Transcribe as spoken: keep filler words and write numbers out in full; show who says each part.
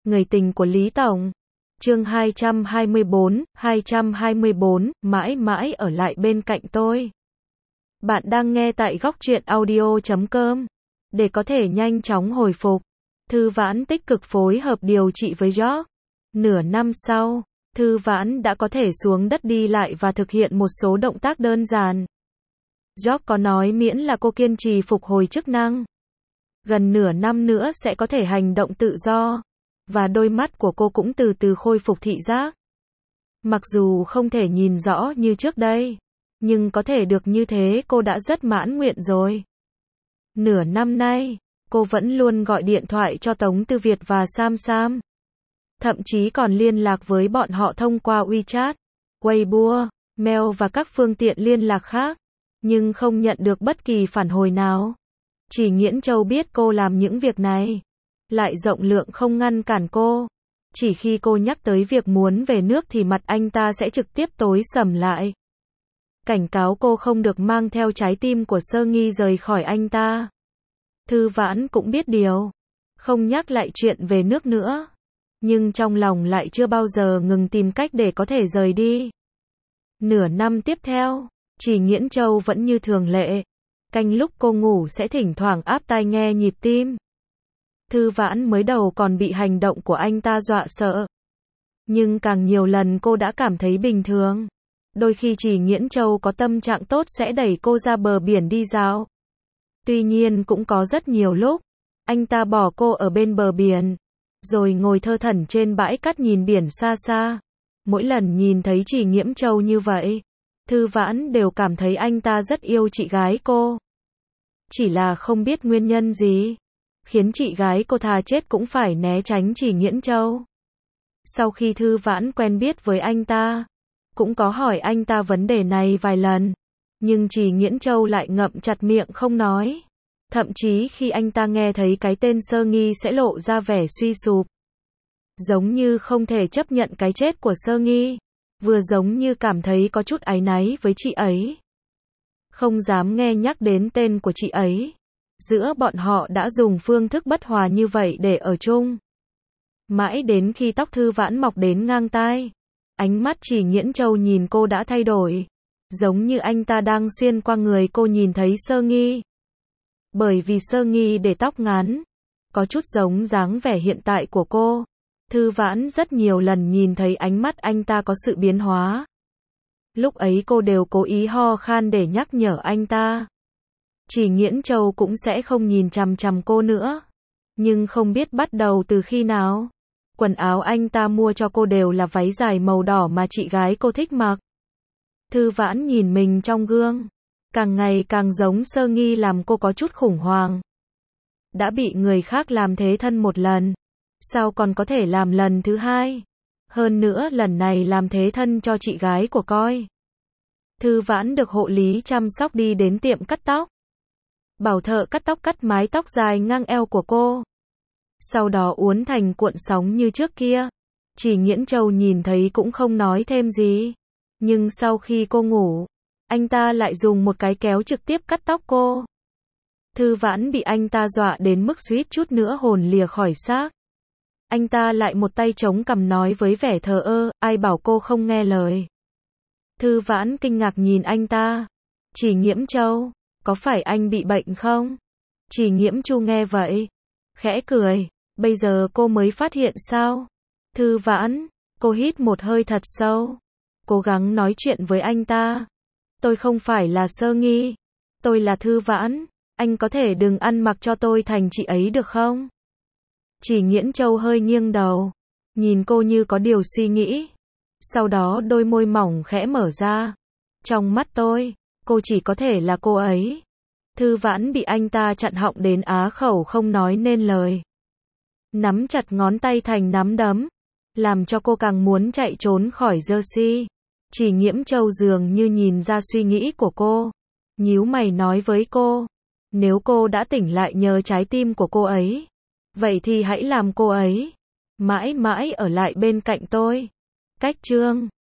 Speaker 1: Người tình của Lý Tổng. Chương hai trăm hai mươi bốn, hai trăm hai mươi bốn, mãi mãi ở lại bên cạnh tôi. Bạn đang nghe tại góc truyện audio chấm com. Để có thể nhanh chóng hồi phục, Thư Vãn tích cực phối hợp điều trị với George. Nửa năm sau, Thư Vãn đã có thể xuống đất đi lại và thực hiện một số động tác đơn giản. George có nói miễn là cô kiên trì phục hồi chức năng, gần nửa năm nữa sẽ có thể hành động tự do, và đôi mắt của cô cũng từ từ khôi phục thị giác. Mặc dù không thể nhìn rõ như trước đây, nhưng có thể được như thế cô đã rất mãn nguyện rồi. Nửa năm nay, cô vẫn luôn gọi điện thoại cho Tống Tư Việt và Sam Sam. Thậm chí còn liên lạc với bọn họ thông qua WeChat, Weibo, mail và các phương tiện liên lạc khác, nhưng không nhận được bất kỳ phản hồi nào. Chỉ Nghiễn Châu biết cô làm những việc này, lại rộng lượng không ngăn cản cô. Chỉ khi cô nhắc tới việc muốn về nước thì mặt anh ta sẽ trực tiếp tối sầm lại. Cảnh cáo cô không được mang theo trái tim của Sơ Nghi rời khỏi anh ta. Thư Vãn cũng biết điều, không nhắc lại chuyện về nước nữa, nhưng trong lòng lại chưa bao giờ ngừng tìm cách để có thể rời đi. Nửa năm tiếp theo, Chỉ Nghiễn Châu vẫn như thường lệ, canh lúc cô ngủ sẽ thỉnh thoảng áp tai nghe nhịp tim. Thư Vãn mới đầu còn bị hành động của anh ta dọa sợ, nhưng càng nhiều lần cô đã cảm thấy bình thường. Đôi khi Chỉ Nghiễn Châu có tâm trạng tốt sẽ đẩy cô ra bờ biển đi dạo. Tuy nhiên cũng có rất nhiều lúc, anh ta bỏ cô ở bên bờ biển, rồi ngồi thơ thẩn trên bãi cát nhìn biển xa xa. Mỗi lần nhìn thấy Chỉ Nghiễn Châu như vậy, Thư Vãn đều cảm thấy anh ta rất yêu chị gái cô. Chỉ là không biết nguyên nhân gì, khiến chị gái cô thà chết cũng phải né tránh Chỉ Nghiễn Châu. Sau khi Thư Vãn quen biết với anh ta, cũng có hỏi anh ta vấn đề này vài lần, nhưng Chỉ Nghiễn Châu lại ngậm chặt miệng không nói. Thậm chí khi anh ta nghe thấy cái tên Sơ Nghi sẽ lộ ra vẻ suy sụp, giống như không thể chấp nhận cái chết của Sơ Nghi, vừa giống như cảm thấy có chút áy náy với chị ấy, không dám nghe nhắc đến tên của chị ấy. Giữa bọn họ đã dùng phương thức bất hòa như vậy để ở chung. Mãi đến khi tóc Thư Vãn mọc đến ngang tai, ánh mắt Chỉ Nghiễn Châu nhìn cô đã thay đổi, giống như anh ta đang xuyên qua người cô nhìn thấy Sơ Nghi. Bởi vì Sơ Nghi để tóc ngắn, có chút giống dáng vẻ hiện tại của cô, Thư Vãn rất nhiều lần nhìn thấy ánh mắt anh ta có sự biến hóa. Lúc ấy cô đều cố ý ho khan để nhắc nhở anh ta. Chỉ Nghiễn Châu cũng sẽ không nhìn chằm chằm cô nữa. Nhưng không biết bắt đầu từ khi nào, quần áo anh ta mua cho cô đều là váy dài màu đỏ mà chị gái cô thích mặc. Thư Vãn nhìn mình trong gương, càng ngày càng giống Sơ Nghi làm cô có chút khủng hoảng. Đã bị người khác làm thế thân một lần, sao còn có thể làm lần thứ hai? Hơn nữa lần này làm thế thân cho chị gái của coi. Thư Vãn được hộ lý chăm sóc đi đến tiệm cắt tóc, bảo thợ cắt tóc cắt mái tóc dài ngang eo của cô, sau đó uốn thành cuộn sóng như trước kia. Chỉ Nghiễn Châu nhìn thấy cũng không nói thêm gì, nhưng sau khi cô ngủ, anh ta lại dùng một cái kéo trực tiếp cắt tóc cô. Thư Vãn bị anh ta dọa đến mức suýt chút nữa hồn lìa khỏi xác. Anh ta lại một tay chống cằm nói với vẻ thờ ơ, ai bảo cô không nghe lời. Thư Vãn kinh ngạc nhìn anh ta. Chỉ Nghiễn Châu, có phải anh bị bệnh không? Chỉ Nghiễn Chu nghe vậy, khẽ cười, bây giờ cô mới phát hiện sao? Thư Vãn, cô hít một hơi thật sâu, cố gắng nói chuyện với anh ta. Tôi không phải là Sơ Nghi, tôi là Thư Vãn, anh có thể đừng ăn mặc cho tôi thành chị ấy được không? Chỉ Nghiễn Châu hơi nghiêng đầu, nhìn cô như có điều suy nghĩ. Sau đó đôi môi mỏng khẽ mở ra. Trong mắt tôi, cô chỉ có thể là cô ấy. Thư Vãn bị anh ta chặn họng đến á khẩu không nói nên lời. Nắm chặt ngón tay thành nắm đấm, làm cho cô càng muốn chạy trốn khỏi Jersey. Chỉ Nghiễn Châu dường như nhìn ra suy nghĩ của cô, nhíu mày nói với cô, nếu cô đã tỉnh lại nhờ trái tim của cô ấy, vậy thì hãy làm cô ấy mãi mãi ở lại bên cạnh tôi. Cách chương